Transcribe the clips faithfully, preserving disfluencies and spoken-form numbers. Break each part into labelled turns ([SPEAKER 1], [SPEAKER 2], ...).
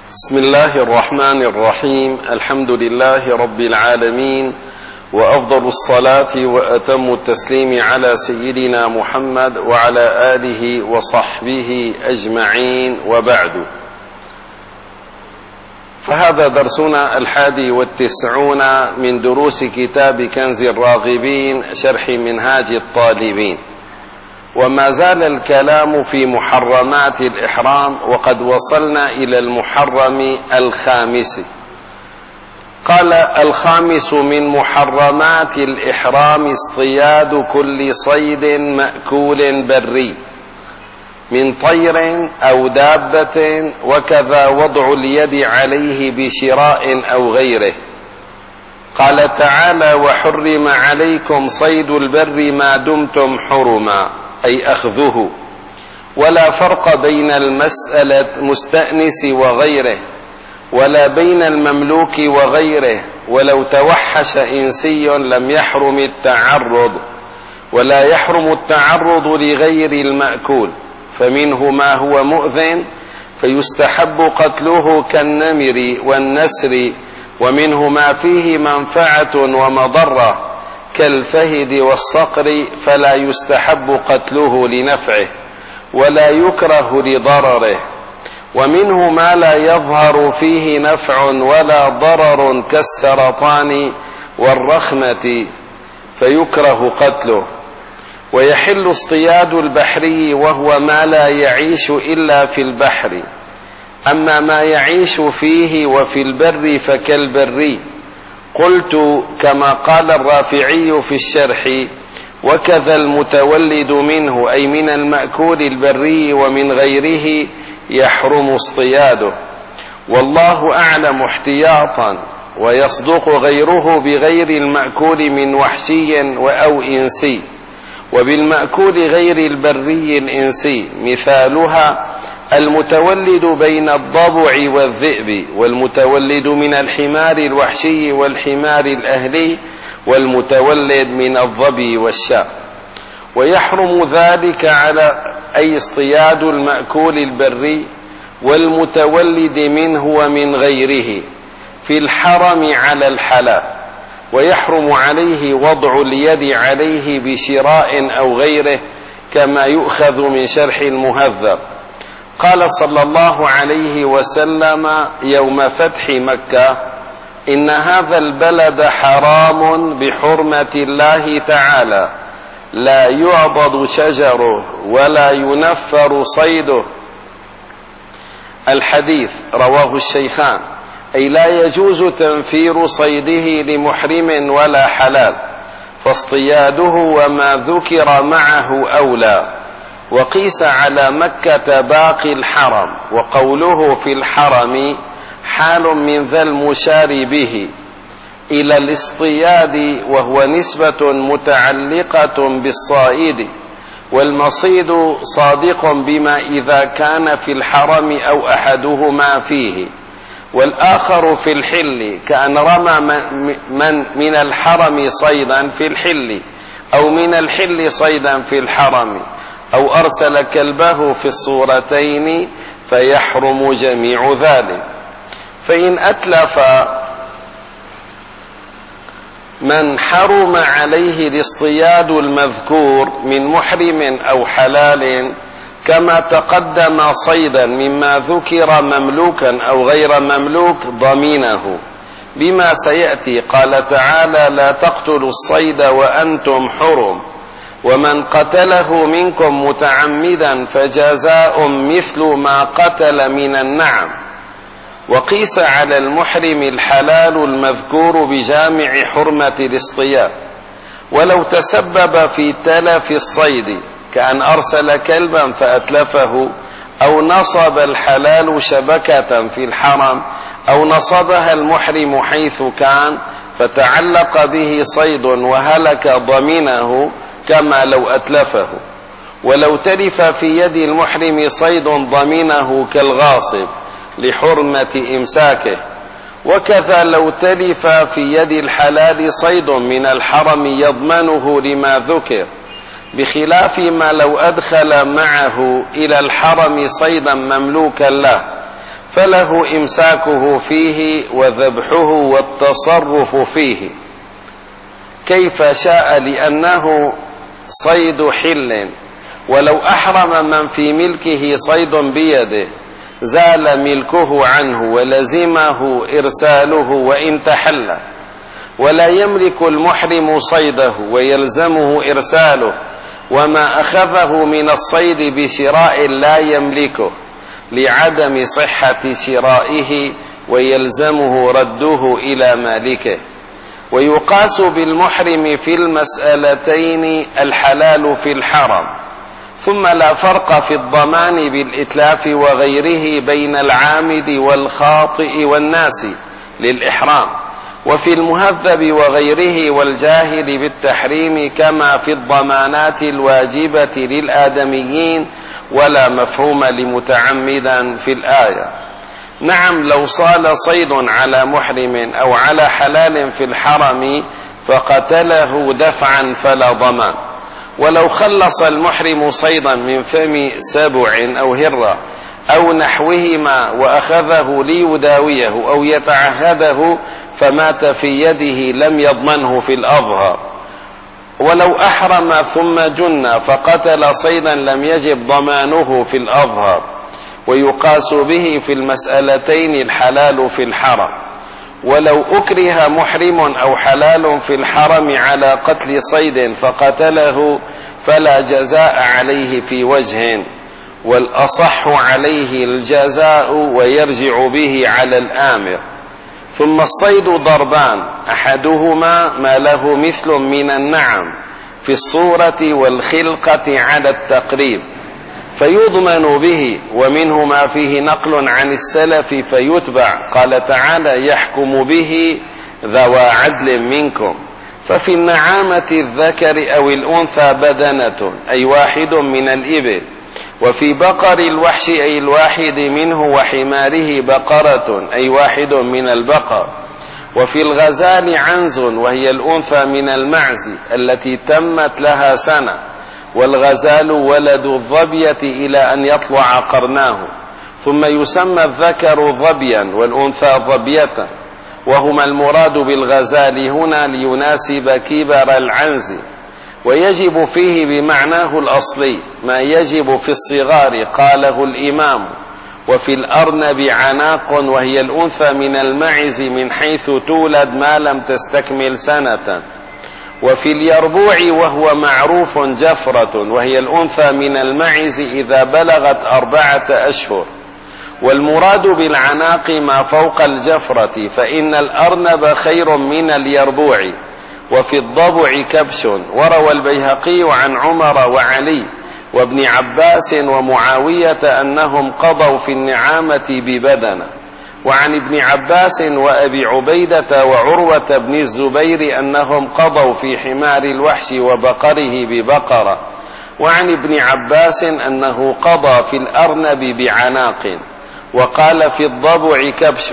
[SPEAKER 1] بسم الله الرحمن الرحيم. الحمد لله رب العالمين، وأفضل الصلاة وأتم التسليم على سيدنا محمد وعلى آله وصحبه أجمعين، وبعد. فهذا درسنا الحادي والتسعون من دروس كتاب كنز الراغبين شرح منهاج الطالبين، وما زال الكلام في محرمات الإحرام، وقد وصلنا إلى المحرم الخامس. قال: الخامس من محرمات الإحرام اصطياد كل صيد مأكول بري من طير أو دابة، وكذا وضع اليد عليه بشراء أو غيره. قال تعالى: وحرم عليكم صيد البر ما دمتم حرما، أي أخذه. ولا فرق بين المسألة مستأنس وغيره، ولا بين المملوك وغيره. ولو توحش إنسي لم يحرم التعرض، ولا يحرم التعرض لغير المأكول، فمنه ما هو مؤذن فيستحب قتله كالنمر والنسر، ومنه ما فيه منفعة ومضرة كالفهد والصقر، فلا يستحب قتله لنفعه ولا يكره لضرره. ومنه ما لا يظهر فيه نفع ولا ضرر كالسرطان والرخمة، فيكره قتله. ويحل اصطياد البحري، وهو ما لا يعيش إلا في البحر. أما ما يعيش فيه وفي البر فكالبري. قلت كما قال الرافعي في الشرح: وكذا المتولد منه، أي من المأكول البري ومن غيره، يحرم اصطياده. والله أعلم احتياطا، ويصدق غيره بغير المأكول من وحشي أو إنسي، وبالمأكول غير البري الإنسي. مثالها المتولد بين الضبع والذئب، والمتولد من الحمار الوحشي والحمار الأهلي، والمتولد من الظبي والشاء. ويحرم ذلك على أي اصطياد المأكول البري والمتولد منه ومن غيره في الحرم على الحلال. ويحرم عليه وضع اليد عليه بشراء أو غيره، كما يؤخذ من شرح المهذب. قال صلى الله عليه وسلم يوم فتح مكة: إن هذا البلد حرام بحرمة الله تعالى، لا يعضد شجره ولا ينفر صيده. الحديث رواه الشيخان، أي لا يجوز تنفير صيده لمحرم ولا حلال، فاصطياده وما ذكر معه أولى. وقيس على مكة باقي الحرم، وقوله في الحرم حال من ذا المشار به إلى الاصطياد، وهو نسبة متعلقة بالصائد، والمصيد صادق بما إذا كان في الحرم أو أحدهما فيه، والآخر في الحل، كأن رمى من من الحرم صيدا في الحل، أو من الحل صيدا في الحرم، أو أرسل كلبه في الصورتين، فيحرم جميع ذلك. فإن أتلف من حرم عليه الاصطياد المذكور من محرم أو حلال، كما تقدم صيدا مما ذكر مملوكا أو غير مملوك، ضمينه بما سيأتي. قال تعالى: لا تقتلوا الصيد وأنتم حرم، ومن قتله منكم متعمدا فجزاء مثل ما قتل من النعم. وقيس على المحرم الحلال المذكور بجامع حرمة الاصطياد، ولو تسبب في تلف الصيد، كأن أرسل كلبا فأتلفه، أو نصب الحلال شبكة في الحرم، أو نصبها المحرم حيث كان فتعلق به صيد وهلك، ضمنه كما لو أتلفه. ولو تلف في يد المحرم صيد ضمنه كالغاصب لحرمة إمساكه. وكذا لو تلف في يد الحلال صيد من الحرم يضمنه لما ذكر، بخلاف ما لو أدخل معه إلى الحرم صيدا مملوكا له، فله إمساكه فيه وذبحه والتصرف فيه كيف شاء، لأنه صيد حل، ولو أحرم من في ملكه صيد بيده زال ملكه عنه ولزمه إرساله وإن تحل، ولا يملك المحرم صيده ويلزمه إرساله، وما أخذه من الصيد بشراء لا يملكه لعدم صحة شرائه ويلزمه رده إلى مالكه. ويقاس بالمحرم في المسألتين الحلال في الحرم. ثم لا فرق في الضمان بالإتلاف وغيره بين العامد والخاطئ والناس للإحرام، وفي المهذب وغيره والجاهل بالتحريم، كما في الضمانات الواجبة للآدميين، ولا مفهوم لمتعمدا في الآية. نعم، لو صال صيد على محرم أو على حلال في الحرم فقتله دفعا فلا ضمان، ولو خلص المحرم صيدا من فم سبع أو هرة أو نحوهما وأخذه ليداويه أو يتعهده فمات في يده لم يضمنه في الأظهر. ولو أحرم ثم جن فقتل صيدا لم يجب ضمانه في الأظهر، ويقاس به في المسألتين الحلال في الحرم. ولو أكره محرم أو حلال في الحرم على قتل صيد فقتله فلا جزاء عليه في وجه، والأصح عليه الجزاء ويرجع به على الآمر. ثم الصيد ضربان، أحدهما ما له مثل من النعم في الصورة والخلقة على التقريب فيضمن به، ومنه ما فيه نقل عن السلف فيتبع، قال تعالى يحكم به ذوى عدل منكم. ففي النعامة الذكر أو الأنثى بدنة أي واحد من الإبل، وفي بقر الوحش أي الواحد منه، وحماره بقرة أي واحد من البقر. وفي الغزال عنز وهي الأنثى من المعز التي تمت لها سنة، والغزال ولد الظبية إلى أن يطلع قرناه، ثم يسمى الذكر ظبيا والأنثى ظبية، وهما المراد بالغزال هنا ليناسب كبر العنز. ويجب فيه بمعناه الأصلي ما يجب في الصغار، قاله الإمام. وفي الأرنب عناق وهي الأنثى من المعز من حيث تولد ما لم تستكمل سنة. وفي اليربوع وهو معروف جفرة وهي الأنثى من المعز إذا بلغت أربعة أشهر. والمراد بالعناق ما فوق الجفرة، فإن الأرنب خير من اليربوع. وفي الضبع كبش. وروى البيهقي عن عمر وعلي وابن عباس ومعاوية أنهم قضوا في النعامة ببدنة. وعن ابن عباس وأبي عبيدة وعروة بن الزبير أنهم قضوا في حمار الوحش وبقره ببقرة. وعن ابن عباس أنه قضى في الأرنب بعناق، وقال في الضبع كبش.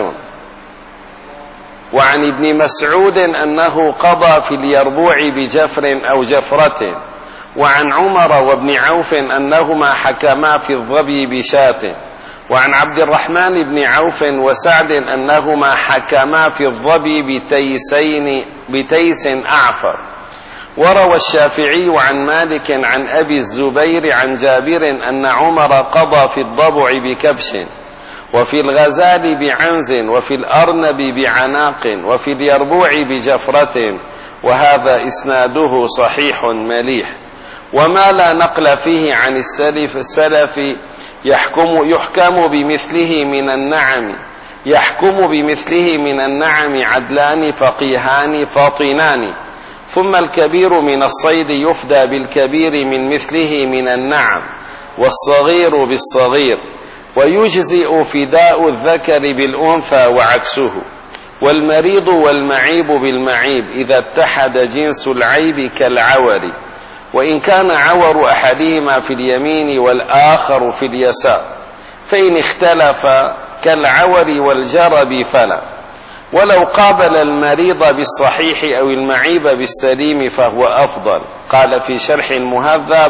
[SPEAKER 1] وعن ابن مسعود أنه قضى في اليربوع بجفر أو جفرة. وعن عمر وابن عوف أنهما حكما في الظبي بشاة. وعن عبد الرحمن بن عوف وسعد أنهما حكما في الظبي بتيسين بتيس أعفر. وروى الشافعي عن مالك عن أبي الزبير عن جابر أن عمر قضى في الضبع بكبش، وفي الغزال بعنز، وفي الأرنب بعناق، وفي اليربوع بجفرة. وهذا إسناده صحيح مليح. وما لا نقل فيه عن السلف السلف يحكم يحكم بمثله من النعم يحكم بمثله من النعم عدلان فقيهان فاطنان. ثم الكبير من الصيد يفدى بالكبير من مثله من النعم، والصغير بالصغير. ويجزئ فداء الذكر بالأنثى وعكسه، والمريض والمعيب بالمعيب إذا اتحد جنس العيب كالعور، وإن كان عور أحدهما في اليمين والآخر في اليسار، فإن اختلف كالعور والجرب فلا. ولو قابل المريض بالصحيح أو المعيب بالسليم فهو أفضل. قال في شرح المهذب: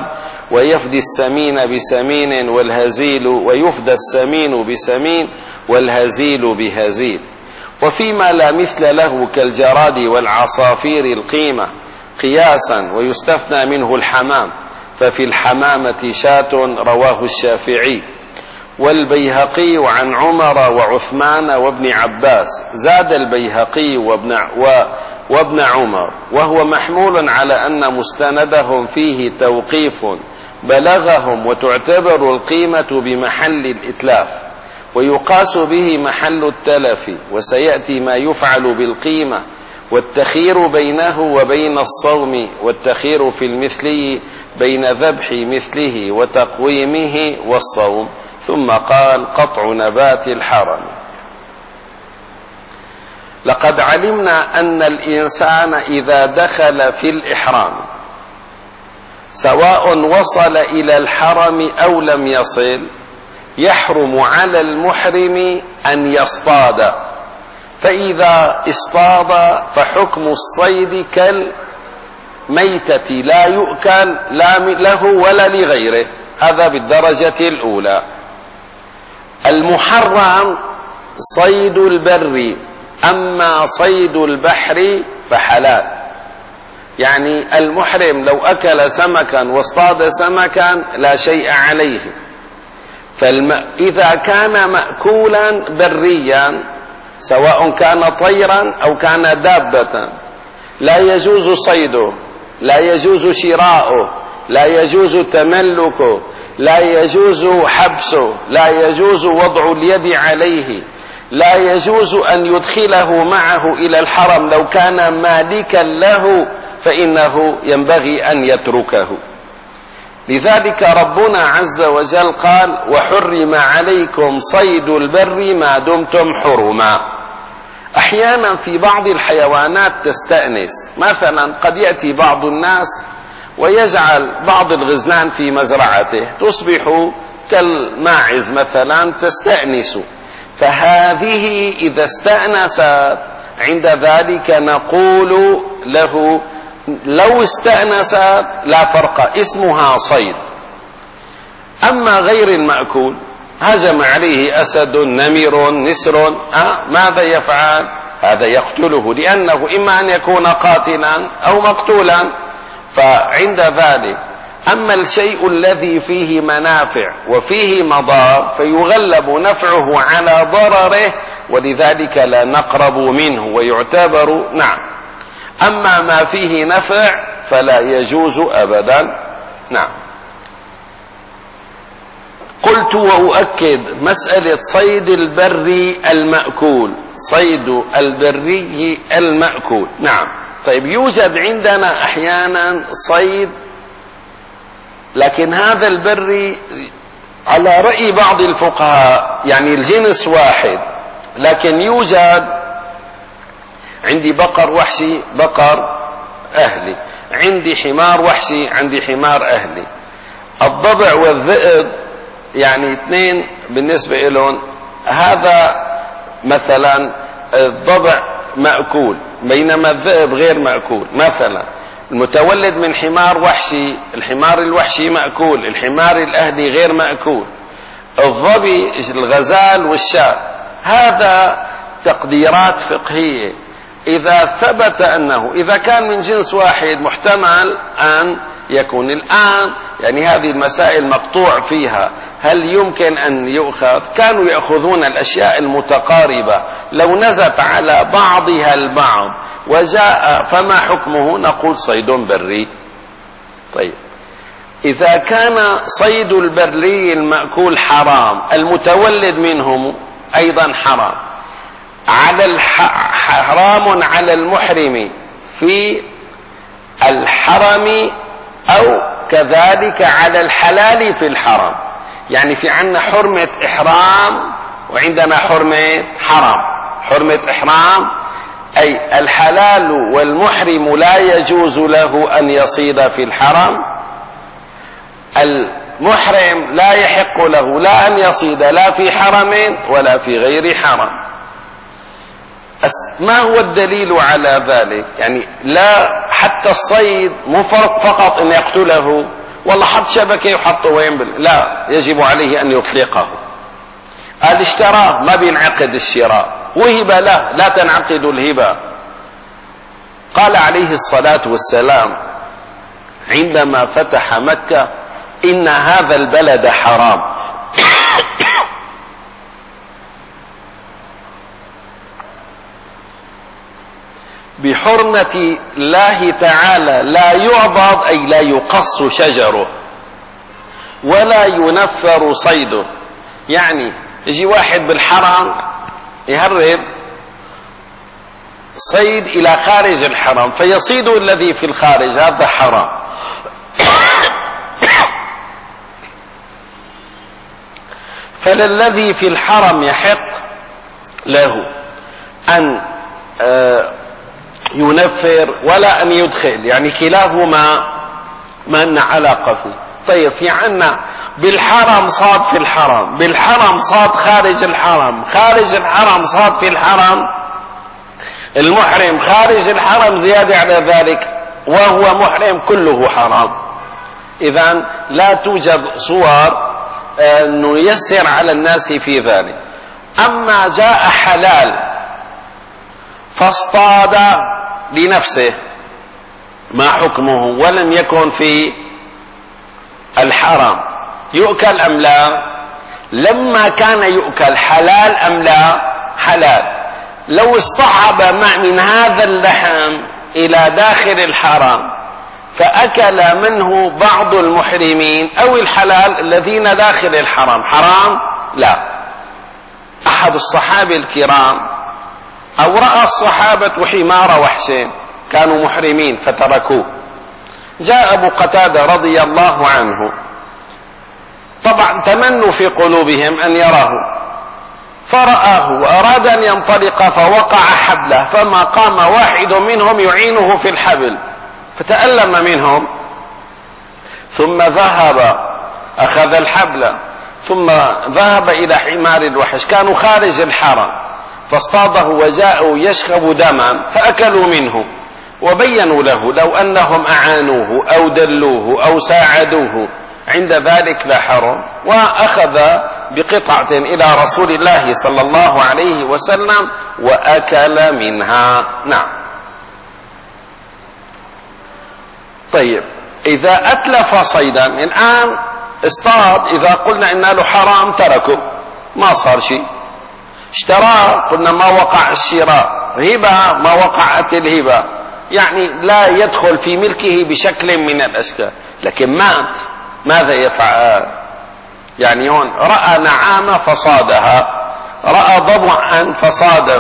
[SPEAKER 1] ويفدي السمين بسمين والهزيل ويفدى السمين بسمين والهزيل بهزيل. وفيما لا مثل له كالجراد والعصافير القيمة قياسا ويستثنى منه الحمام، ففي الحمامة شاة رواه الشافعي. والبيهقي عن عمر وعثمان وابن عباس، زاد البيهقي وابن, وابن عمر، وهو محمول على أن مستندهم فيه توقيف بلغهم، وتعتبر القيمة بمحل الإتلاف، ويقاس به محل التلف. وسيأتي ما يفعل بالقيمة والتخير بينه وبين الصوم، والتخير في المثلي بين ذبح مثله وتقويمه والصوم. ثم قال: قطع نبات الحرم. لقد علمنا أن الإنسان إذا دخل في الإحرام سواء وصل إلى الحرم أو لم يصل يحرم على المحرم أن يصطاد، فإذا اصطاد فحكم الصيد كالميتة لا يؤكل لا له ولا لغيره. هذا بالدرجة الأولى. المحرم صيد البر، أما صيد البحر فحلال. يعني المحرم لو أكل سمكا واصطاد سمكا لا شيء عليه. فإذا كان مأكولا بريا سواء كان طيرا أو كان دابة لا يجوز صيده، لا يجوز شراؤه، لا يجوز تملكه، لا يجوز حبسه، لا يجوز وضع اليد عليه، لا يجوز أن يدخله معه إلى الحرم. لو كان مالكا له فإنه ينبغي أن يتركه. لذلك ربنا عز وجل قال: وحرم عليكم صيد البر ما دمتم حرما. أحيانا في بعض الحيوانات تستأنس، مثلا قد يأتي بعض الناس ويجعل بعض الغزلان في مزرعته تصبح كالماعز مثلا تستأنس، فهذه إذا استأنست عند ذلك نقول له لو استأنست لا فرق، اسمها صيد. أما غير المأكول هجم عليه أسد نمر نسر، أه؟ ماذا يفعل؟ هذا يقتله، لأنه إما أن يكون قاتلا أو مقتولا. فعند ذلك أما الشيء الذي فيه منافع وفيه مضار فيغلب نفعه على ضرره، ولذلك لا نقرب منه ويعتبر نعم. أما ما فيه نفع فلا يجوز أبدا. نعم. قلت وأؤكد مسألة صيد البري المأكول، صيد البري المأكول. نعم. طيب، يوجد عندنا أحيانا صيد، لكن هذا البري على رأي بعض الفقهاء يعني الجنس واحد، لكن يوجد عندي بقر وحشي بقر أهلي، عندي حمار وحشي عندي حمار أهلي. الضبع والذئب يعني اثنين بالنسبة لهم. هذا مثلا الضبع مأكول بينما الذئب غير مأكول. مثلا المتولد من حمار وحشي، الحمار الوحشي مأكول، الحمار الأهلي غير مأكول. الظبي الغزال والشاة، هذا تقديرات فقهية. إذا ثبت أنه إذا كان من جنس واحد محتمل أن يكون. الآن يعني هذه المسائل مقطوع فيها، هل يمكن أن يؤخذ؟ كانوا يأخذون الأشياء المتقاربة، لو نزت على بعضها البعض وجاء فما حكمه؟ نقول صيد بري. طيب، إذا كان صيد البري المأكول حرام، المتولد منهم أيضا حرام، على الح... حرام على المحرم في الحرم أو كذلك على الحلال في الحرم. يعني في عندنا حرمة إحرام وعندنا حرمة حرام. حرمة إحرام أي الحلال والمحرم لا يجوز له أن يصيد في الحرم، المحرم لا يحق له لا أن يصيد لا في حرم ولا في غير حرم. ما هو الدليل على ذلك؟ يعني لا حتى الصيد مو فقط أن يقتله، والله حط شبكة وحطه وين بال... لا، يجب عليه أن يطلقه. قال اشتراه ما بينعقد الشراء، وهبة له لا تنعقد الهبة. قال عليه الصلاة والسلام عندما فتح مكة: إن هذا البلد حرام بحرمة الله تعالى لا يعضد، أي لا يقص شجره ولا ينفر صيده. يعني يجي واحد بالحرم يهرب صيد إلى خارج الحرم فيصيد الذي في الخارج، هذا حرام. فللذي في الحرم يحق له أن ينفر ولا أن يدخل، يعني كلاهما ما لنا علاقة فيه. طيب في عنا بالحرم صاد في الحرم، بالحرم صاد خارج الحرم، خارج الحرم صاد في الحرم، المحرم خارج الحرم زيادة على ذلك وهو محرم، كله حرام. إذن لا توجد صور أنه يسر على الناس في ذلك. أما جاء حلال فاصطاد لنفسه، ما حكمه ولم يكن في الحرم، يؤكل أم لا؟ لما كان يؤكل حلال أم لا؟ حلال. لو اصطحب من هذا اللحم إلى داخل الحرم فأكل منه بعض المحرمين أو الحلال الذين داخل الحرم، حرام؟ لا. أحد الصحابة الكرام أو رأى الصحابة حمار وحشين كانوا محرمين فتركوه، جاء أبو قتادة رضي الله عنه، طبعا تمنوا في قلوبهم أن يراه، فرآه وأراد أن ينطلق فوقع حبله، فما قام واحد منهم يعينه في الحبل فتألم منهم، ثم ذهب أخذ الحبل ثم ذهب إلى حمار الوحش، كانوا خارج الحرم، فاصطاده وجاءوا يشخب دما فأكلوا منه، وبينوا له لو أنهم أعانوه أو دلوه أو ساعدوه عند ذلك لا حرم، وأخذ بقطعة إلى رسول الله صلى الله عليه وسلم وأكل منها. نعم. طيب إذا أتلف صيدا، الآن اصطاد، إذا قلنا إن له حرام تركه ما صار شيء، اشتراه قلنا ما وقع الشراء، هبة ما وقعت الهبة، يعني لا يدخل في ملكه بشكل من الأشكال، لكن مات ماذا يفعل؟ يعني هون رأى نعامة فصادها، رأى ضبعا فصاده،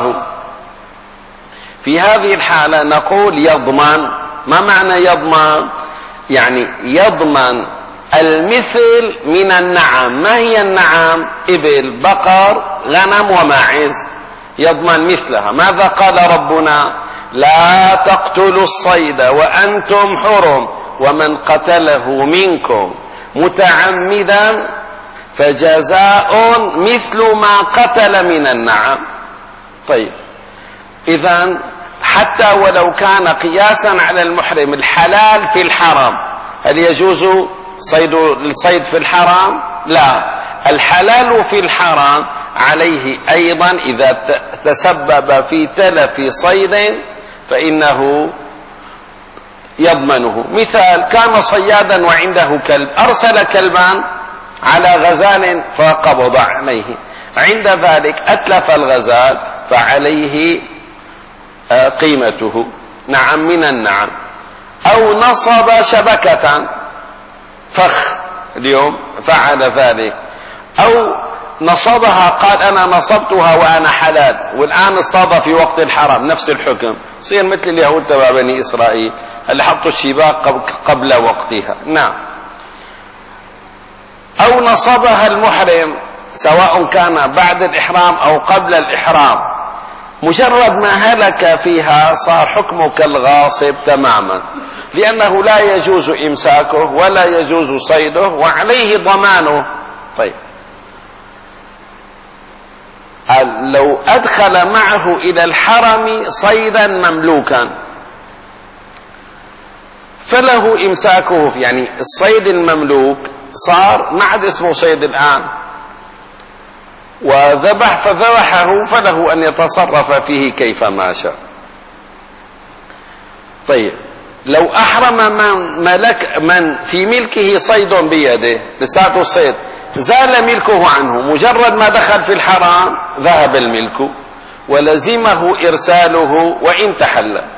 [SPEAKER 1] في هذه الحالة نقول يضمن. ما معنى يضمن؟ يعني يضمن المثل من النعم. ما هي النعم؟ إبل، بقر، غنم وماعز، يضمن مثلها. ماذا قال ربنا؟ لا تقتلوا الصيد وأنتم حرم ومن قتله منكم متعمدا فجزاء مثل ما قتل من النعم. طيب إذن حتى ولو كان قياسا على المحرم، الحلال في الحرم، هل يجوز صيد الصيد في الحرام؟ لا. الحلال في الحرام عليه أيضا إذا تسبب في تلف صيد فإنه يضمنه. مثال: كان صيادا وعنده كلب، أرسل كلبا على غزال فقبض عليه، عند ذلك أتلف الغزال فعليه قيمته، نعم من النعم. أو نصب شبكة فخ، اليوم فعل ذلك، أو نصبها قال أنا نصبتها وأنا حلال، والآن اصطاد في وقت الحرام، نفس الحكم، صير مثل اليهود تبع بني إسرائيل اللي حطوا الشباك قبل وقتها. نعم. أو نصبها المحرم سواء كان بعد الإحرام أو قبل الإحرام، مجرد ما هلك فيها صار حكمه كالغاصب تماما، لأنه لا يجوز إمساكه ولا يجوز صيده وعليه ضمانه. طيب لو أدخل معه إلى الحرم صيدا مملوكا فله إمساكه، يعني الصيد المملوك صار ما عاد اسمه صيد الآن، وذبح فذبحه فله أن يتصرف فيه كيفما شاء. طيب لو أحرم من ملك من في ملكه صيد بيده لساته الصيد، زال ملكه عنه، مجرد ما دخل في الحرام ذهب الملك ولزمه إرساله وإن تحلل.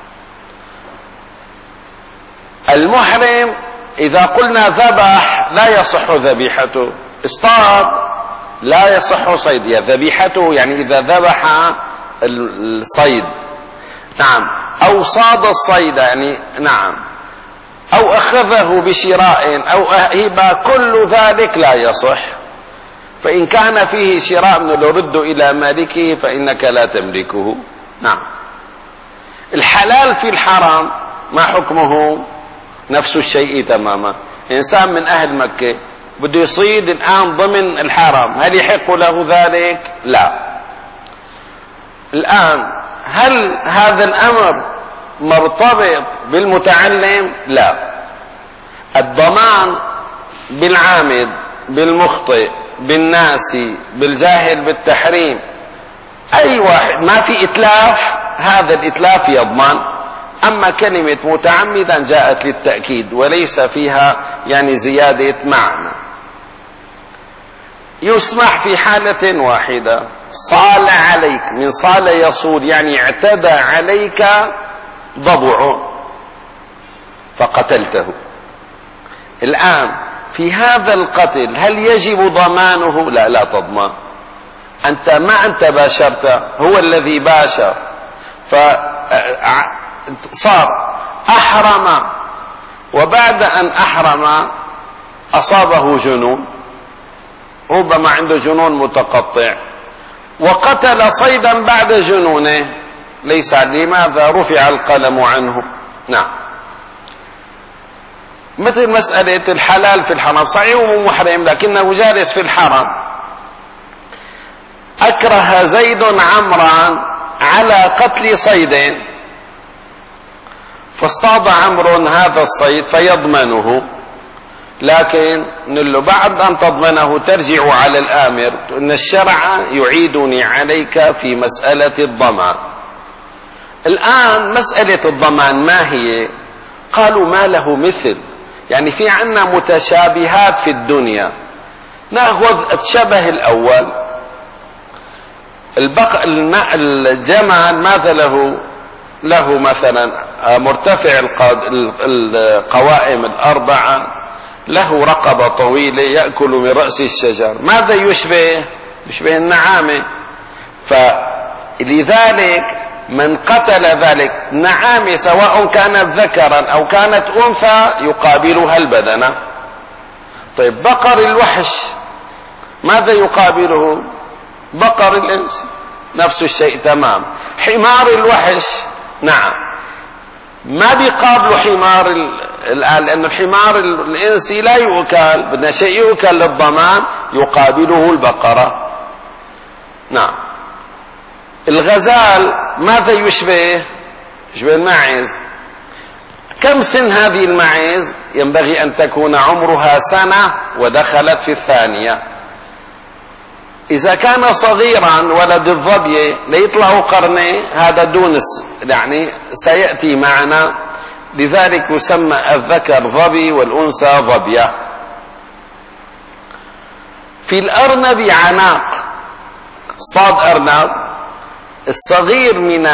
[SPEAKER 1] المحرم إذا قلنا ذبح لا يصح ذبيحته، اصطاد لا يصح صيد، يعني ذبيحته يعني إذا ذبح الصيد، نعم، أو صاد الصيد يعني نعم، أو أخذه بشراء أو هبة، كل ذلك لا يصح. فإن كان فيه شراء من الرد إلى مالكه فإنك لا تملكه. نعم. الحلال في الحرام ما حكمه؟ نفس الشيء تماما. إنسان من أهل مكة بده يصيد الآن ضمن الحرام، هل يحق له ذلك؟ لا. الآن هل هذا الأمر مرتبط بالمتعلم؟ لا. الضمان بالعامد، بالمخطئ، بالناسي، بالجاهل بالتحريم، أي واحد ما في إتلاف، هذا الإتلاف يضمن. أما كلمة متعمدا جاءت للتأكيد وليس فيها يعني زيادة معنى. يسمح في حالة واحدة، صال عليك، من صال يصول يعني اعتدى عليك ضبع فقتلته. الآن في هذا القتل هل يجب ضمانه؟ لا، لا تضمن. أنت ما أنت باشرت، هو الذي باشر، فصار أحرم، وبعد أن أحرم أصابه جنون، ربما عنده جنون متقطع، وقتل صيدا بعد جنونه، ليس لماذا رفع القلم عنه. نعم. مثل مسألة الحلال في الحرام، صحيح هو محرم لكنه جالس في الحرم، أكره زيد عمرا على قتل صيد، فاصطاد عمرو هذا الصيد فيضمنه، لكن نقول له بعد أن تضمنه ترجع على الآمر أن الشرع يعيدني عليك في مسألة الضمان. الآن مسألة الضمان ما هي؟ قالوا ما له مثل، يعني في عنا متشابهات في الدنيا. نأخذ الشبه الأول، البق... الجمل ماذا له؟ له مثلا مرتفع القوائم الأربعة، له رقبة طويلة يأكل من رأس الشجر، ماذا يشبه؟ يشبه النعامة. فلذلك من قتل ذلك نعامة سواء كانت ذكرا أو كانت أنثى يقابلها البدنة. طيب بقر الوحش ماذا يقابله؟ بقر الإنس، نفس الشيء تمام. حمار الوحش نعم ما بيقابله حمار الآن، لأن الحمار الإنسي لا يؤكل، بدنا شيء يؤكل للضمان، يقابله البقرة. نعم. الغزال ماذا يشبه؟ يشبه الماعز. كم سن هذه الماعز؟ ينبغي أن تكون عمرها سنة ودخلت في الثانية. إذا كان صغيرا ولد الظبية ليطلعوا قرني، هذا دونس، يعني سيأتي معنا، لذلك يسمى الذكر ظبي والأنثى ظبية. في الأرنب عناق، صاد أرنب، الصغير من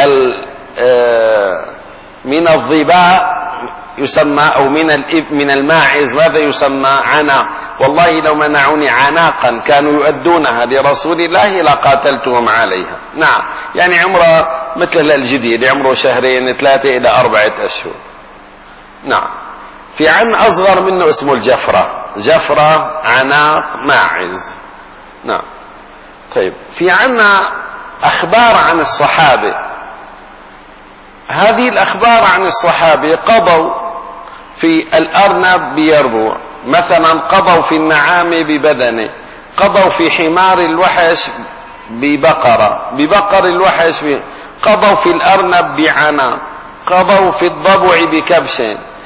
[SPEAKER 1] من الظباء يسمى، أو من من الماعز ماذا يسمى؟ عناق. والله لو منعوني عناقا كانوا يؤدونها لرسول الله لقاتلتهم عليها. نعم، يعني عمره مثل الجديد، عمره شهرين ثلاثة إلى أربعة أشهر. نعم. في عن أصغر منه اسمه الجفرة، جفرة عناق ماعز. نعم. طيب في عنا أخبار عن الصحابة، هذه الأخبار عن الصحابة قضوا في الأرنب بيربوع مثلا، قضوا في النعامة ببدنه، قضوا في حمار الوحش ببقرة، ببقر الوحش ب... قضوا في الأرنب بعناق، قضوا في الضبع بكبش،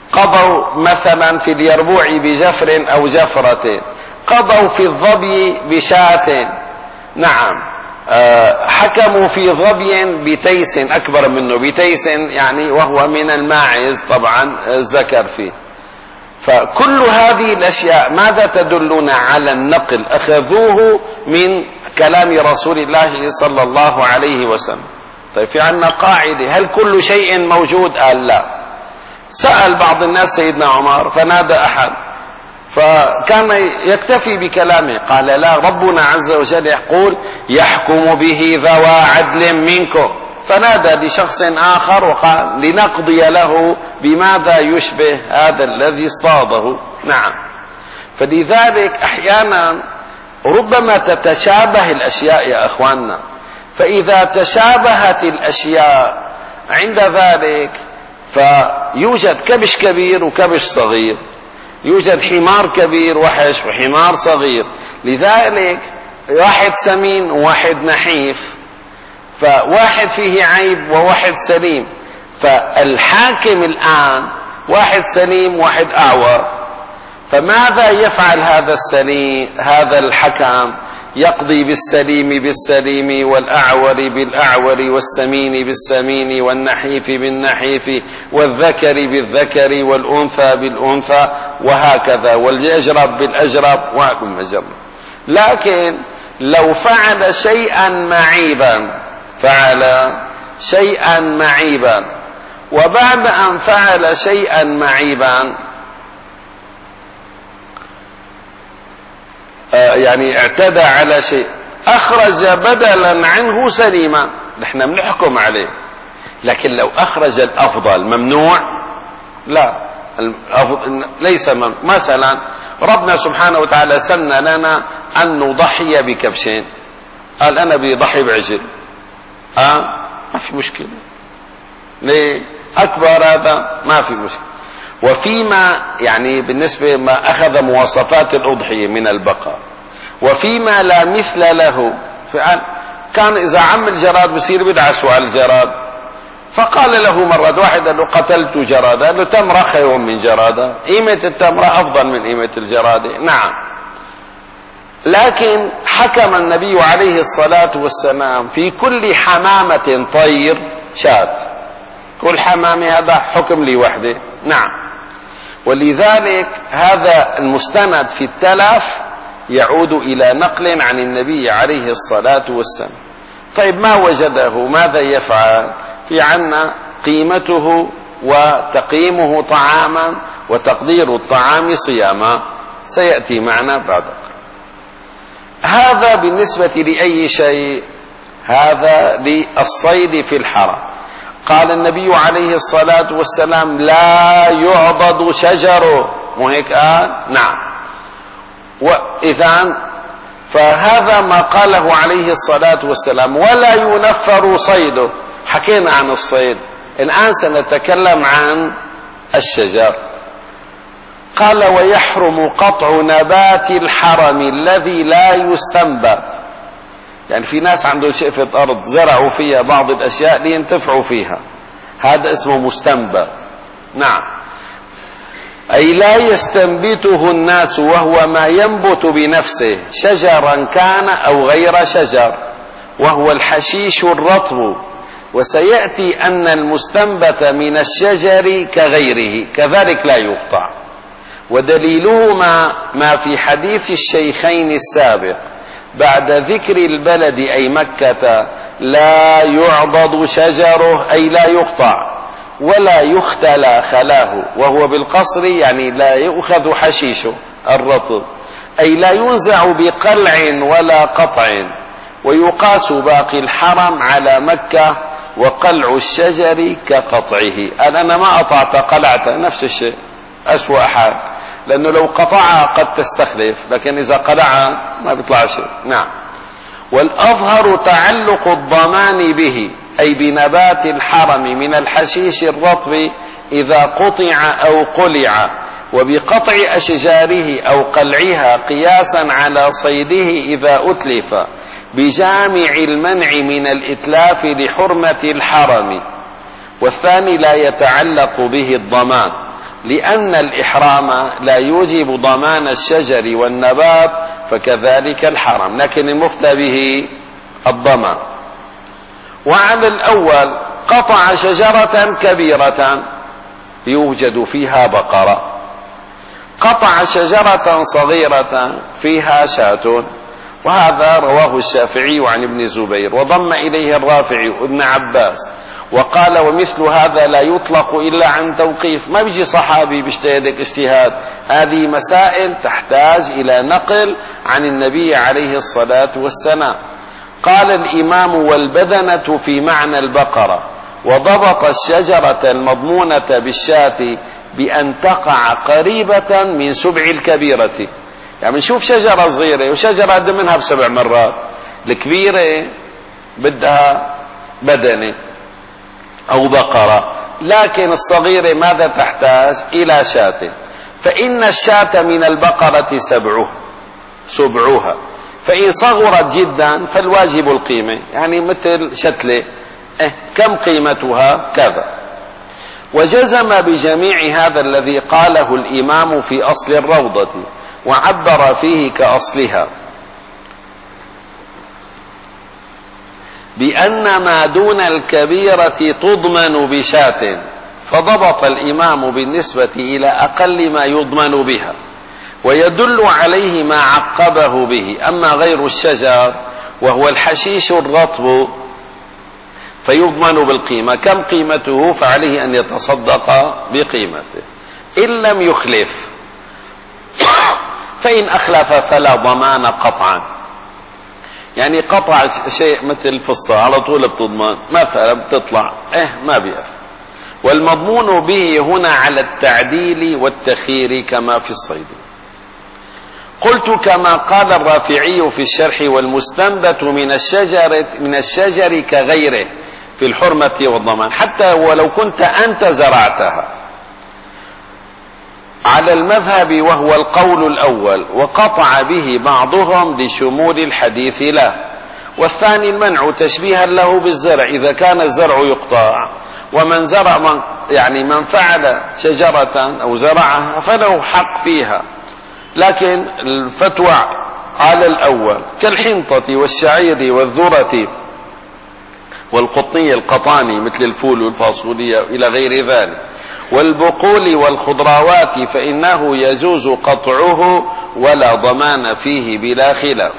[SPEAKER 1] قضوا مثلا في اليربوع بجفر أو جفرة، قضوا في الظبي بشاة، نعم، حكموا في ظبي بتيس أكبر منه، بتيس يعني وهو من الماعز طبعا الذكر فيه. فكل هذه الأشياء ماذا تدلنا؟ على النقل، أخذوه من كلام رسول الله صلى الله عليه وسلم. طيب في عنا قاعدة، هل كل شيء موجود؟ قال لا. سأل بعض الناس سيدنا عمر فنادى أحد، فكان يكتفي بكلامه، قال لا، ربنا عز وجل يقول يحكم به ذوى عدل منكم، فنادى لشخص آخر وقال لنقضي له بماذا يشبه هذا الذي اصطاده. نعم، فلذلك أحيانا ربما تتشابه الأشياء يا أخواننا، فإذا تشابهت الأشياء عند ذلك فيوجد كبش كبير وكبش صغير، يوجد حمار كبير وحش وحمار صغير، لذلك واحد سمين وواحد نحيف، فواحد فيه عيب وواحد سليم، فالحاكم الآن واحد سليم واحد أعور، فماذا يفعل هذا السليم؟ هذا الحكم يقضي بالسليم بالسليم والأعور بالأعور والسمين بالسمين والنحيف بالنحيف والذكر بالذكر والأنثى بالأنثى وهكذا، والأجرب بالأجرب والمجرب. لكن لو فعل شيئا معيبا، فعل شيئا معيبا وبعد أن فعل شيئا معيبا يعني اعتدى على شيء، أخرج بدلا عنه سليما، نحن بنحكم عليه. لكن لو أخرج الأفضل ممنوع؟ لا، ليس ممنوع. مثلا ربنا سبحانه وتعالى سن لنا أن نضحي بكبشين، قال أنا بضحي بعجل، آه ما في مشكلة، ليه؟ أكبر هذا ما في مشكلة. وفيما يعني بالنسبة ما أخذ مواصفات الأضحية من البقر، وفيما لا مثل له، كان إذا عم الجراد بصير بدعسوا على الجراد، فقال له مرة واحد له قتلت جرادة، قال له تمرة خير من جرادة، قيمة التمرة أفضل من قيمة الجرادة. نعم، لكن حكم النبي عليه الصلاة والسلام في كل حمامة طير شاة، كل حمامة هذا حكم لي وحده. نعم، ولذلك هذا المستند في التلف يعود إلى نقل عن النبي عليه الصلاة والسلام. طيب ما وجده ماذا يفعل؟ في عنا قيمته وتقييمه طعاما وتقدير الطعام صياما، سيأتي معنا بعد. هذا بالنسبة لأي شيء؟ هذا للصيد في الحرم. قال النبي عليه الصلاة والسلام لا يعضد شجره، مو هيك قال؟ نعم. وإذن فهذا ما قاله عليه الصلاة والسلام. ولا ينفر صيده، حكينا عن الصيد، الآن سنتكلم عن الشجر. قال ويحرم قطع نبات الحرم الذي لا يستنبت، يعني في ناس عندهم شقفة أرض زرعوا فيها بعض الأشياء لينتفعوا فيها، هذا اسمه مستنبت. نعم، أي لا يستنبته الناس وهو ما ينبت بنفسه، شجرا كان أو غير شجر، وهو الحشيش الرطب. وسيأتي أن المستنبت من الشجر كغيره كذلك لا يقطع، ودليله ما, ما في حديث الشيخين السابق بعد ذكر البلد أي مكة لا يعضد شجره، أي لا يقطع، ولا يختلى خلاه، وهو بالقصر يعني لا يؤخذ حشيشه الرطب، أي لا ينزع بقلع ولا قطع. ويقاس باقي الحرم على مكة، وقلع الشجر كقطعه. أنا ما قطعت قلعت نفس الشيء، أسوأ حال، لأنه لو قطعها قد تستخلف، لكن إذا قلعها ما بيطلع شيء. نعم. والأظهر تعلق الضمان به، أي بنبات الحرم من الحشيش الرطب إذا قطع أو قلع، وبقطع أشجاره أو قلعها قياسا على صيده إذا أتلف، بجامع المنع من الإتلاف لحرمة الحرم. والثاني لا يتعلق به الضمان. لأن الإحرام لا يوجب ضمان الشجر والنبات فكذلك الحرم، لكن المفتى به الضمان. وعلى الأول قطع شجرة كبيرة يوجد فيها بقرة، قطع شجرة صغيرة فيها شاة، وهذا رواه الشافعي عن ابن الزبير، وضم إليه الرافعي وابن عباس، وقال ومثل هذا لا يطلق إلا عن توقيف. ما بيجي صحابي بيجتهد اجتهاد، هذه مسائل تحتاج إلى نقل عن النبي عليه الصلاة والسلام. قال الإمام والبذنة في معنى البقرة، وضبط الشجرة المضمونة بالشاة بأن تقع قريبة من سبع الكبيرة. يعني نشوف شجرة صغيرة وشجرة قد منها بسبع مرات، الكبيرة بدها بدنة أو بقرة، لكن الصغيرة ماذا تحتاج؟ إلى شاة. فإن الشاة من البقرة سبعه سبعها، فإن صغرت جدا فالواجب القيمة، يعني مثل شتلة، إيه كم قيمتها؟ كذا. وجزم بجميع هذا الذي قاله الإمام في أصل الروضة، وعبر فيه كأصلها بأن ما دون الكبيرة تضمن بشاة، فضبط الإمام بالنسبة إلى أقل ما يضمن بها، ويدل عليه ما عقبه به. أما غير الشجر وهو الحشيش الرطب فيضمن بالقيمة، كم قيمته؟ فعليه أن يتصدق بقيمته إن لم يخلف، فإن أخلف فلا ضمان قطعا. يعني قطع شيء مثل الفصة على طول بتضمن، مثلا بتطلع اه ما بيأثر. والمضمون به هنا على التعديل والتخيير كما في الصيد. قلت كما قال الرافعي في الشرح والمستنبت من الشجر من الشجر كغيره في الحرمة والضمان، حتى ولو كنت أنت زرعتها، على المذهب وهو القول الأول، وقطع به بعضهم لشمول الحديث له. والثاني المنع تشبيها له بالزرع، إذا كان الزرع يقطع، ومن زرع من يعني من فعل شجرة أو زرعها فله حق فيها، لكن الفتوى على الأول كالحنطة والشعير والذرة والقطنية القطاني مثل الفول والفاصوليا إلى غير ذلك، والبقول والخضروات فإنه يجوز قطعه ولا ضمان فيه بلا خلاف.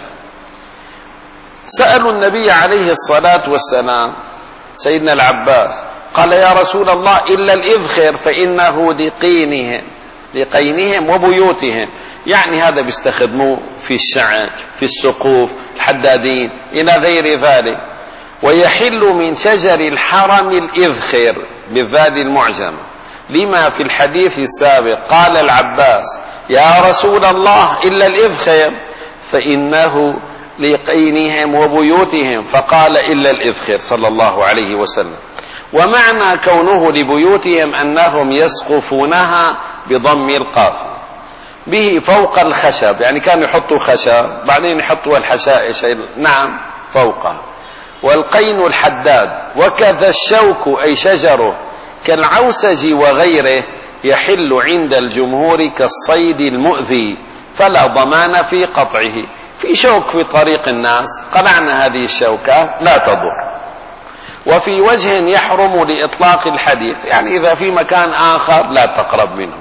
[SPEAKER 1] سألوا النبي عليه الصلاة والسلام سيدنا العباس قال يا رسول الله إلا الإذخر فإنه لقينهم لقينهم وبيوتهم، يعني هذا بيستخدموه في الشعر في السقوف الحدادين إلى غير ذلك. ويحل من شجر الحرم الإذخر بالذال المعجمة، لما في الحديث السابق قال العباس يا رسول الله إلا الإذخر فإنه لقينهم وبيوتهم، فقال إلا الإذخر صلى الله عليه وسلم. ومعنى كونه لبيوتهم أنهم يسقفونها بضم القاف به فوق الخشب، يعني كانوا يحطوا خشب بعدين يحطوا الحشائش نعم فوقها. والقين الحداد، وكذا الشوك أي شجره كالعوسج وغيره يحل عند الجمهور كالصيد المؤذي، فلا ضمان في قطعه. في شوك في طريق الناس قلعنا هذه الشوكة لا تضر. وفي وجه يحرم لإطلاق الحديث، يعني إذا في مكان آخر لا تقرب منه.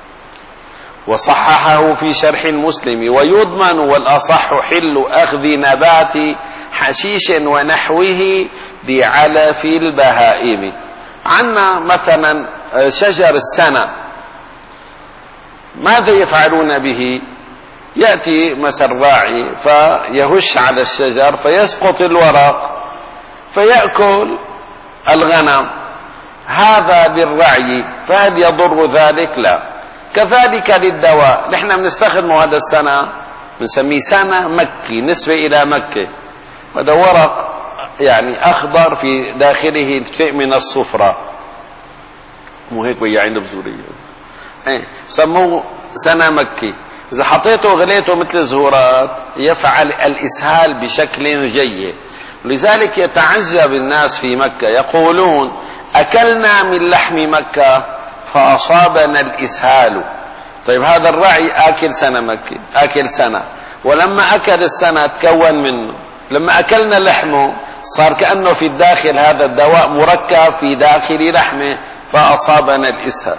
[SPEAKER 1] وصححه في شرح المسلم ويضمن والأصح حل أخذ نبات حشيش ونحوه بعلف البهائم. عنا مثلا شجر السنة، ماذا يفعلون به؟ يأتي مثل راعي فيهش على الشجر فيسقط الورق فيأكل الغنم، هذا للرعي، فهل يضر ذلك؟ لا. كذلك للدواء، نحن بنستخدم هذا السنة بنسميه سنة مكي نسبة إلى مكة، هذا ورق يعني أخضر في داخله شيء من الصفرة، مو هيك وياعين بزورية ايه سموه سنة مكي. إذا حطيته وغليته مثل الزهورات يفعل الإسهال بشكل جيد. لذلك يتعجب الناس في مكة يقولون أكلنا من لحم مكة فأصابنا الإسهال. طيب هذا الرعي آكل سنة مكة، آكل سنة، ولما أكل السنة تكون منه، لما أكلنا لحمه صار كأنه في الداخل هذا الدواء مركب في داخل لحمه فأصابنا الإسهال.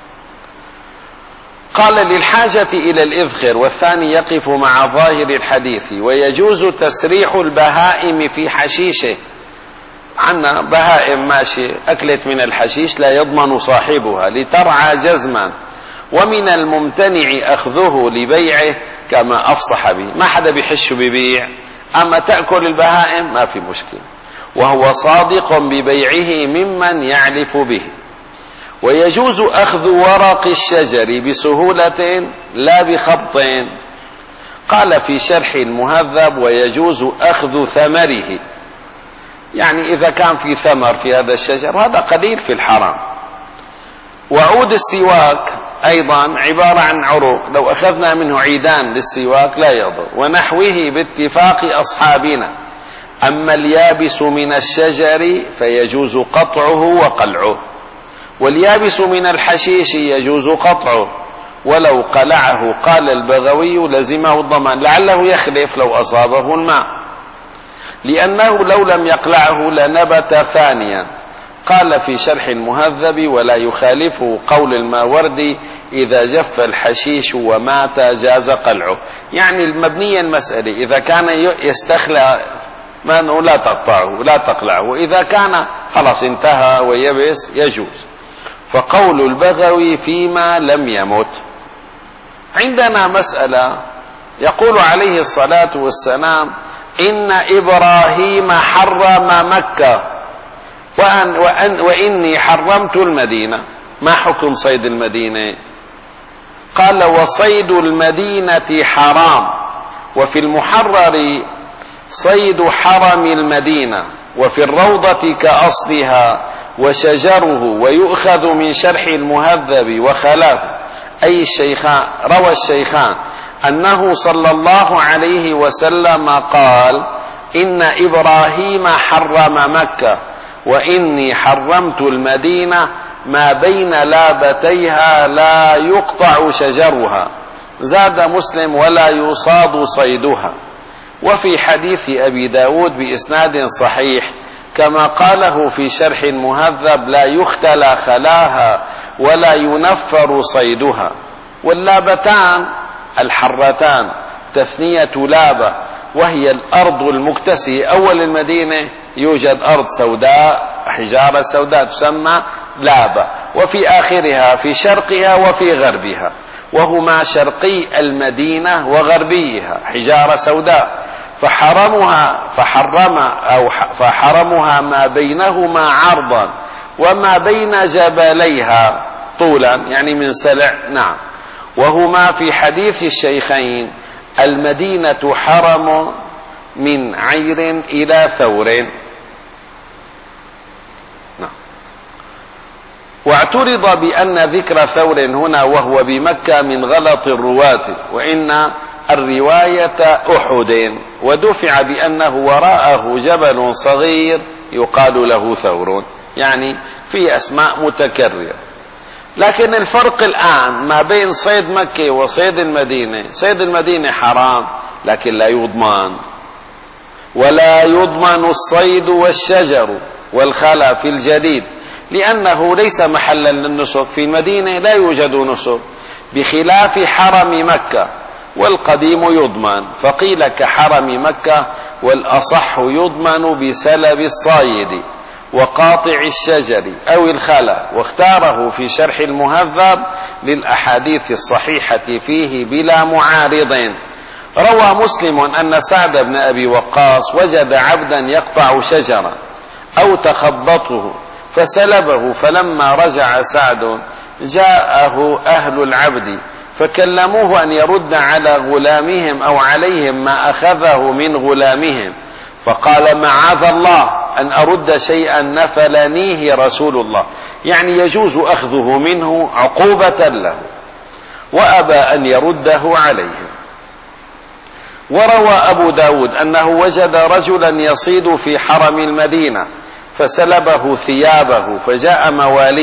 [SPEAKER 1] قال للحاجة إلى الإذخر، والثاني يقف مع ظاهر الحديث، ويجوز تسريح البهائم في حشيشه. عنا بهائم ماشي أكلت من الحشيش لا يضمن صاحبها لترعى جزما، ومن الممتنع أخذه لبيعه كما أفصح به. ما حدا بيحش ببيع، أما تأكل البهائم ما في مشكلة، وهو صادق ببيعه ممن يعلف به. ويجوز أخذ ورق الشجر بسهولة لا بخبط. قال في شرح المهذب: ويجوز أخذ ثمره، يعني إذا كان في ثمر في هذا الشجر هذا قليل في الحرام. وعود السواك أيضا عبارة عن عروق، لو أخذنا منه عيدان للسواك لا يضر، ونحوه باتفاق أصحابنا. أما اليابس من الشجر فيجوز قطعه وقلعه، واليابس من الحشيش يجوز قطعه، ولو قلعه قال البغوي لزمه الضمان، لعله يخلف لو أصابه الماء، لأنه لو لم يقلعه لنبت ثانيا. قال في شرح المهذب: ولا يخالفه قول الماوردي: إذا جف الحشيش ومات جاز قلعه. يعني المبنية المسألة إذا كان يستخلع ما لا تقطعه لا تقلعه، وإذا كان خلاص انتهى ويبس يجوز. فقول البغوي فيما لم يمت. عندنا مسألة، يقول عليه الصلاة والسلام: إن إبراهيم حرم مكة وأن وأن وإني حرمت المدينة. ما حكم صيد المدينة؟ قال: وصيد المدينة حرام، وفي المحرر صيد حرم المدينة، وفي الروضة كأصلها وشجره. ويؤخذ من شرح المهذب وخلاف أي الشيخان، روى الشيخان أنه صلى الله عليه وسلم قال: إن إبراهيم حرم مكة وإني حرمت المدينة، ما بين لابتيها لا يقطع شجرها. زاد مسلم: ولا يصاد صيدها. وفي حديث أبي داود بإسناد صحيح كما قاله في شرح المهذب: لا يختلى خلاها ولا ينفر صيدها. واللابتان الحرتان تثنية لابة، وهي الأرض المكتسية. أول المدينة يوجد أرض سوداء، حجارة سوداء تسمى لابة، وفي آخرها في شرقها وفي غربها، وهما شرقي المدينة وغربيها حجارة سوداء. فحرمها فحرم أو فحرمها ما بينهما عرضا وما بين جبليها طولا، يعني من سلع. نعم. وهما في حديث الشيخين: المدينة حرم من عير إلى ثور. نعم. واعترض بأن ذكر ثور هنا وهو بمكة من غلط الرواة، وإن الرواية أحد، ودفع بأنه وراءه جبل صغير يقال له ثور، يعني في أسماء متكررة. لكن الفرق الآن ما بين صيد مكة وصيد المدينة: صيد المدينة حرام لكن لا يضمن، ولا يضمن الصيد والشجر والخلا في الجديد، لأنه ليس محلا للنسك. في المدينة لا يوجد نسك، بخلاف حرم مكة، والقديم يضمن. فقيل كحرم مكة، والأصح يضمن بسلب الصايد وقاطع الشجر أو الخلا، واختاره في شرح المهذب للأحاديث الصحيحة فيه بلا معارض. روى مسلم أن سعد بن أبي وقاص وجد عبدا يقطع شجرا أو تخبطه فسلبه، فلما رجع سعد جاءه أهل العبد فكلموه أن يرد على غلامهم أو عليهم ما أخذه من غلامهم، فقال: معاذ الله أن أرد شيئا نفلنيه رسول الله، يعني يجوز أخذه منه عقوبة له، وأبى أن يرده عليهم. وروى أبو داود أنه وجد رجلا يصيد في حرم المدينة فسلبه ثيابه، فجاء مواليه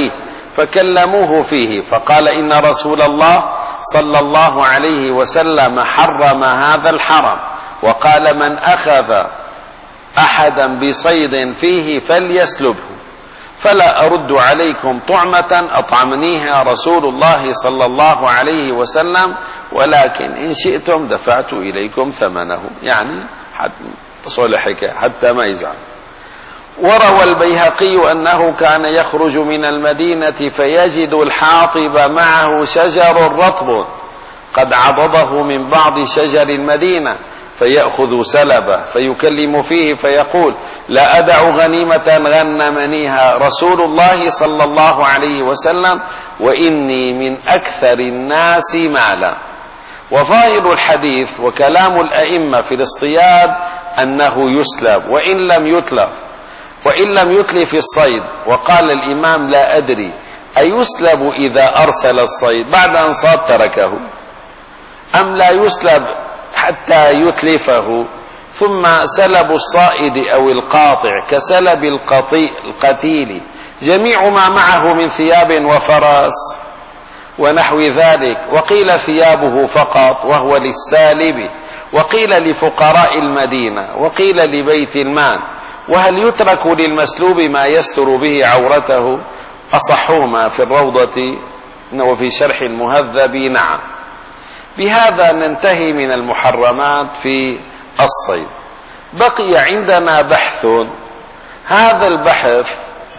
[SPEAKER 1] فكلموه فيه فقال إن رسول الله صلى الله عليه وسلم حرم هذا الحرم، وقال من أخذ أحدا بصيد فيه فليسلبه، فلا أرد عليكم طعمة أطعمنيها رسول الله صلى الله عليه وسلم، ولكن إن شئتم دفعت إليكم ثمنه، يعني حتى صلحك حتى ما يزعل. وروى البيهقي أنه كان يخرج من المدينة فيجد الحاطب معه شجر رطب قد عضده من بعض شجر المدينة، فيأخذ سلبه فيكلم فيه فيقول لا أدع غنيمة غنمنيها رسول الله صلى الله عليه وسلم وإني من أكثر الناس مالا. وظاهر الحديث وكلام الأئمة في الاصطياد أنه يسلب وإن لم يتلف وإن لم يتلف الصيد. وقال الإمام لا أدري أيسلب إذا أرسل الصيد بعد أن صاد تركه أم لا يسلب حتى يتلفه ثم سلب الصائد أو القاطع كسلب القتيل جميع ما معه من ثياب وفرس ونحو ذلك. وقيل ثيابه فقط وهو للسالب، وقيل لفقراء المدينة، وقيل لبيت المال. وهل يترك للمسلوب ما يستر به عورته؟ أصحهما في الروضة وفي شرح المهذب نعم. بهذا ننتهي من المحرمات في الصيد. بقي عندنا بحث، هذا البحث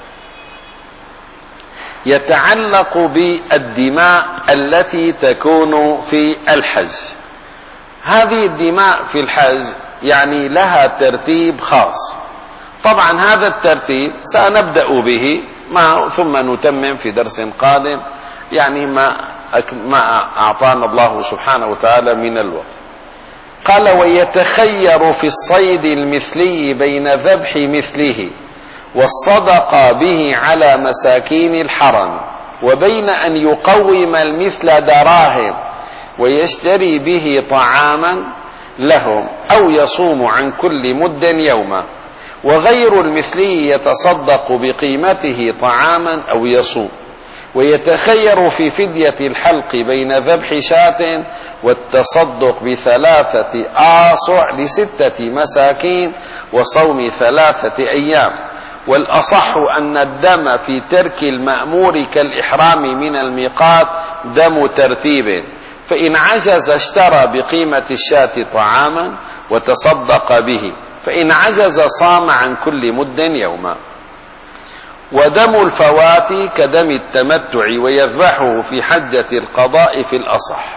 [SPEAKER 1] يتعلق بالدماء التي تكون في الحج. هذه الدماء في الحج يعني لها ترتيب خاص، طبعا هذا الترتيب سنبدأ به ما ثم نتمم في درس قادم، يعني ما ما أعطانا الله سبحانه وتعالى من الوقت. قال ويتخير في الصيد المثلي بين ذبح مثله والصدقة به على مساكين الحرم، وبين أن يقوم المثل دراهم ويشتري به طعاما لهم أو يصوم عن كل مد يوما، وغير المثلي يتصدق بقيمته طعاما أو يصوم. ويتخير في فدية الحلق بين ذبح شاة والتصدق بثلاثة آصع لستة مساكين وصوم ثلاثة أيام. والأصح أن الدم في ترك المأمور كالإحرام من الميقات دم ترتيب، فإن عجز اشترى بقيمة الشاة طعاما وتصدق به، فإن عجز صام عن كل مد يوما. ودم الفوات كدم التمتع ويذبحه في حجة القضاء في الأصح.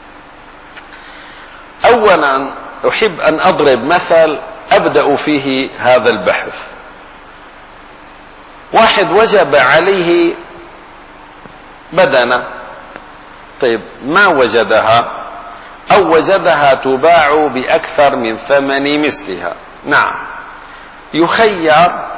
[SPEAKER 1] أولا أحب أن أضرب مثل أبدأ فيه هذا البحث. واحد وجب عليه بدنة، طيب ما وجدها أو وجدها تباع بأكثر من ثمن مثلها، نعم يخير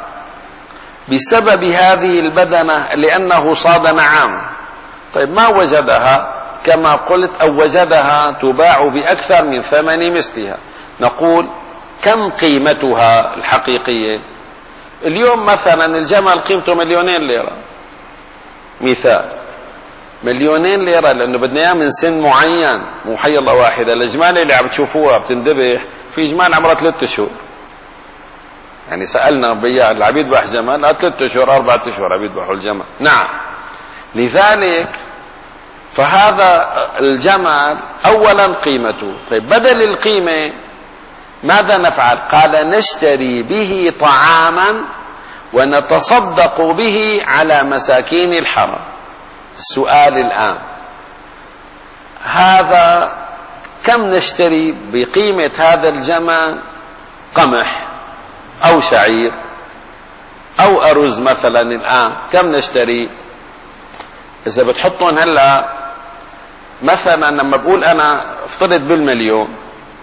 [SPEAKER 1] بسبب هذه البدنة لأنه صاد نعام. طيب ما وجدها كما قلت أو وجدها تباع بأكثر من ثمن مثلها، نقول كم قيمتها الحقيقية؟ اليوم مثلا الجمل قيمته مليونين ليرة، مثال مليونين ليرة، لأنه بدنا إياه من سن معين، مو حي الله واحدة. الأجمال اللي عم تشوفوها بتندبح في جمال عمرها ثلاثة أشهر، يعني سألنا بياع اللي عم يذبح جمل ثلاثة أشهر أربعة أشهر عم يذبحوا الجمل، نعم. لذلك فهذا الجمل أولا قيمته. طيب بدل القيمة ماذا نفعل؟ قال نشتري به طعاما ونتصدق به على مساكين الحرم. السؤال الآن هذا كم نشتري بقيمة هذا الجمل؟ قمح أو شعير أو أرز مثلا، الآن كم نشتري؟ إذا بتحطون هلا مثلا لما بقول أنا افترض بالمليون،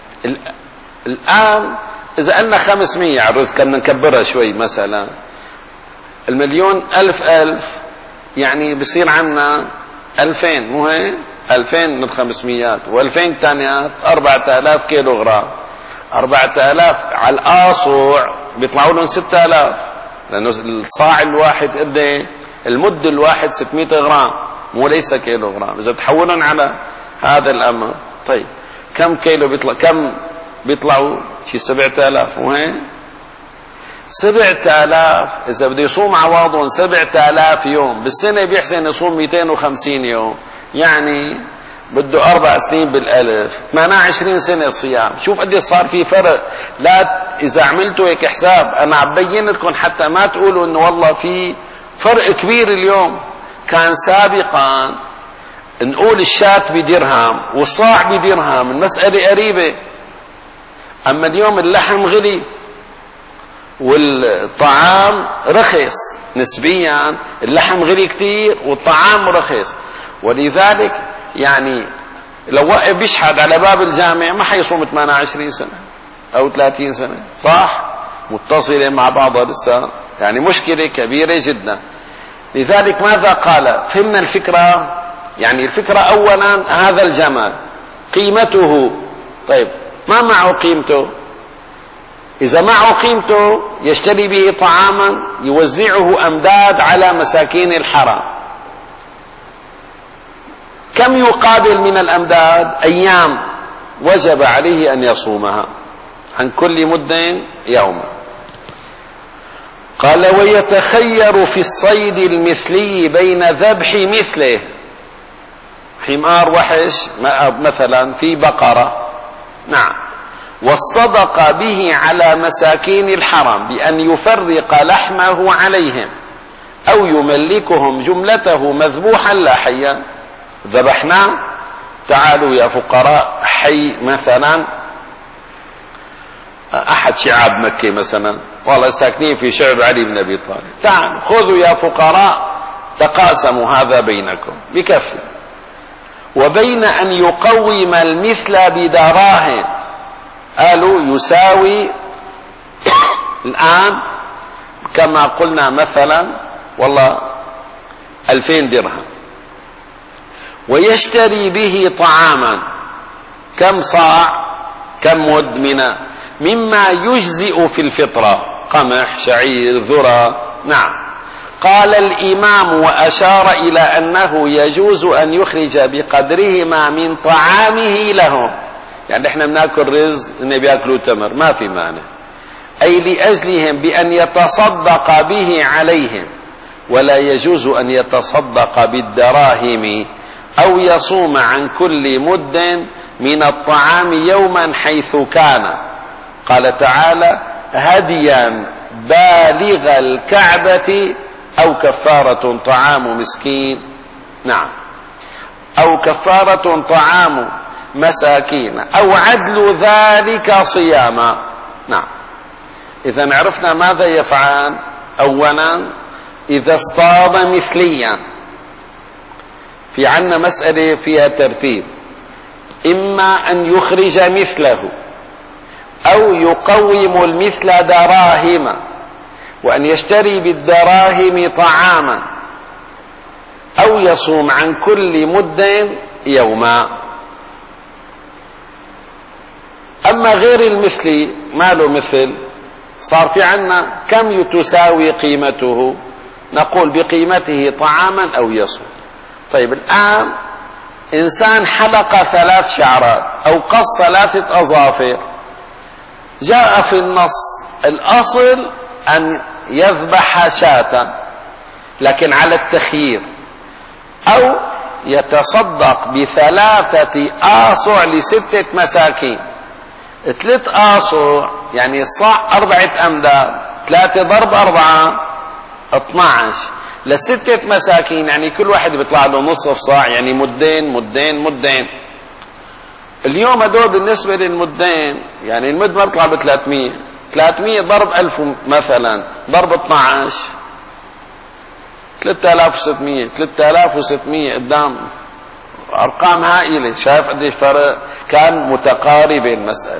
[SPEAKER 1] الآن إذا قلنا خمسمية على الرز كنا نكبرها شوي، مثلا المليون ألف ألف يعني بصير عنا ألفين، مو هيك؟ ألفين من الخمسميات وألفين تانيات أربعة آلاف كيلو غرام. أربعة آلاف على الآصع بيطلعوا لهم ستة آلاف، لأنه الصاع الواحد قد ايه؟ المد الواحد ستمائة غرام مو ليس كيلو غرام. إذا تحولن على هذا الأمر طيب كم كيلو بيطلع؟ كم بيطلعوا؟ شي سبعة آلاف. وين سبعة آلاف؟ إذا بده يصوم عواضهم سبعة آلاف يوم بالسنة بيحسن يصوم مئتين وخمسين يوم، يعني بده أربع سنين بالألف، ثمانية وعشرين سنة صيام. شوف قد صار في فرق. لا إذا عملتوا هيك حساب أنا عم بين لكم حتى ما تقولوا إنه والله في فرق كبير. اليوم كان سابقا نقول الشاة بدرهم والصاع بدرهم، المسألة قريبة. أما اليوم اللحم غلي والطعام رخص نسبيا، اللحم غلي كتير والطعام رخص، ولذلك يعني لو وقف بيشحد على باب الجامع ما حيصوم ثمانية وعشرين سنة أو ثلاثين سنة، صح؟ متصلة مع بعضها لسه، يعني مشكلة كبيرة جدا. لذلك ماذا قال؟ فهمنا الفكرة. يعني الفكرة أولا هذا الجمل قيمته. طيب ما معه قيمته؟ إذا معه قيمته يشتري به طعاما يوزعه أمداد على مساكين الحرم. كم يقابل من الأمداد؟ أيام وجب عليه أن يصومها عن كل مد يوما. قال ويتخير في الصيد المثلي بين ذبح مثله، حمار وحش مثلا في بقرة، نعم، والصدق به على مساكين الحرم بأن يفرق لحمه عليهم أو يملكهم جملته مذبوحا لا حيا. ذبحناه، تعالوا يا فقراء حي مثلا أحد شعاب مكة مثلا، والله ساكنين في شعب علي بن أبي طالب، تعالوا خذوا يا فقراء تقاسموا هذا بينكم بكفي. وبين أن يقوم المثل بدراهم، قالوا يساوي الآن كما قلنا مثلا والله ألفين درهم، ويشتري به طعاما كم صاع كم مد من مما يجزئ في الفطرة، قمح شعير ذرة، نعم. قال الإمام وأشار إلى أنه يجوز أن يخرج بقدرهما من طعامه لهم. يعني احنا بناكل رز إن بياكلوا تمر ما في مانع، أي لأجلهم بأن يتصدق به عليهم، ولا يجوز أن يتصدق بالدراهم أو يصوم عن كل مد من الطعام يوما حيث كان. قال تعالى هديا بالغ الكعبة أو كفارة طعام مسكين، نعم، أو كفارة طعام مساكين أو عدل ذلك صياما، نعم. إذا عرفنا ماذا يفعل. أولا إذا اصطاد مثليا، في عنا مسألة فيها ترتيب، إما أن يخرج مثله أو يقوم المثل دراهم، وأن يشتري بالدراهم طعاما، أو يصوم عن كل مد يوما. أما غير المثل ما له مثل، صار في عنا كم تساوي قيمته، نقول بقيمته طعاما أو يصوم. طيب الآن إنسان حلق ثلاث شعرات أو قص ثلاثة أظافر، جاء في النص الأصل أن يذبح شاة لكن على التخيير، أو يتصدق بثلاثة آصع لستة مساكين. ثلاث آصع يعني الصاع أربعة أمداد، ثلاثة ضرب أربعة اثناعش، لستة مساكين يعني كل واحد بيطلع له نصف صاع، يعني مدين مدين مدين. اليوم هدول بالنسبة للمدين يعني المد ما بيطلع ب ثلاثمية، ثلاثمية ضرب ألف مثلا ضرب اثناعش ثلاثة آلاف وستمية، ثلاثة آلاف وستمية قدام أرقام هائلة. شايف قديش فرق؟ كان متقاربة المسألة.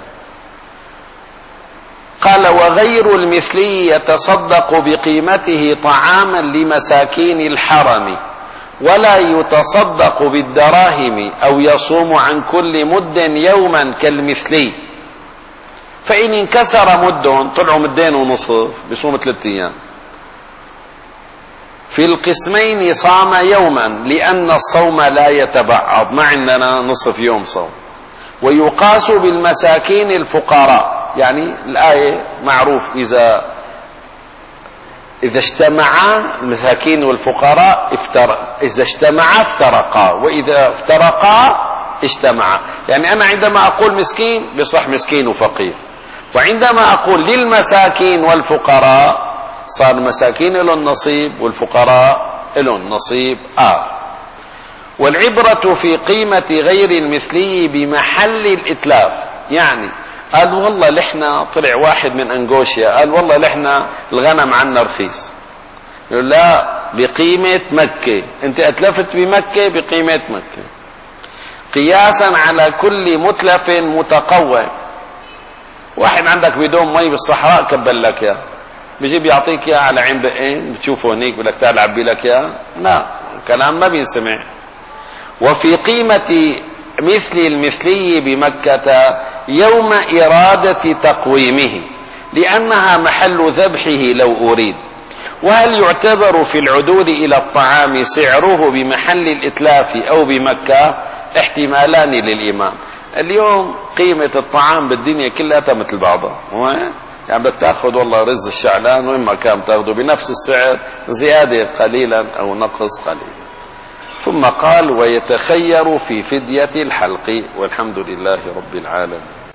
[SPEAKER 1] قال وغير المثلي يتصدق بقيمته طعاما لمساكين الحرم، ولا يتصدق بالدراهم أو يصوم عن كل مد يوما كالمثلي. فإن انكسر مد، طلعوا مدين ونصف، بيصوم ثلاثة أيام. في القسمين صام يوما لأن الصوم لا يتبعض، ما عندنا نصف يوم صوم. ويقاس بالمساكين الفقراء، يعني الآية معروف إذا إذا اجتمعا المساكين والفقراء افترق، إذا اجتمعا افترقا، وإذا افترقا اجتمعا. يعني أنا عندما أقول مسكين بصح مسكين وفقير، وعندما أقول للمساكين والفقراء صار مساكين لهم نصيب والفقراء لهم نصيب آخر. والعبرة في قيمة غير المثلي بمحل الإتلاف. يعني قال والله لحنا طلع واحد من أنغوشيا قال والله لحنا الغنم عنا رخيص، يقول لا بقيمة مكة، انت أتلفت بمكة بقيمة مكة، قياسا على كل متلف متقوم. واحد عندك بدون مي بالصحراء كبل لك يا بيجي بيعطيك يا على عين بقين، بتشوفه هنيك بقول لك تعال عبي لك يا، لا كلام ما بينسمع. وفي قيمة مثل المثلي بمكة يوم إرادة تقويمه لأنها محل ذبحه لو أريد. وهل يعتبر في العدول إلى الطعام سعره بمحل الإتلاف أو بمكة؟ احتمالان للإمام. اليوم قيمة الطعام بالدنيا كلها مثل بعضها، يعني بدك تاخذ والله رز الشعلان وين ما كان تاخذه بنفس السعر، زيادة قليلا أو نقص قليلا. ثم قال ويتخير في فدية الحلق. والحمد لله رب العالمين.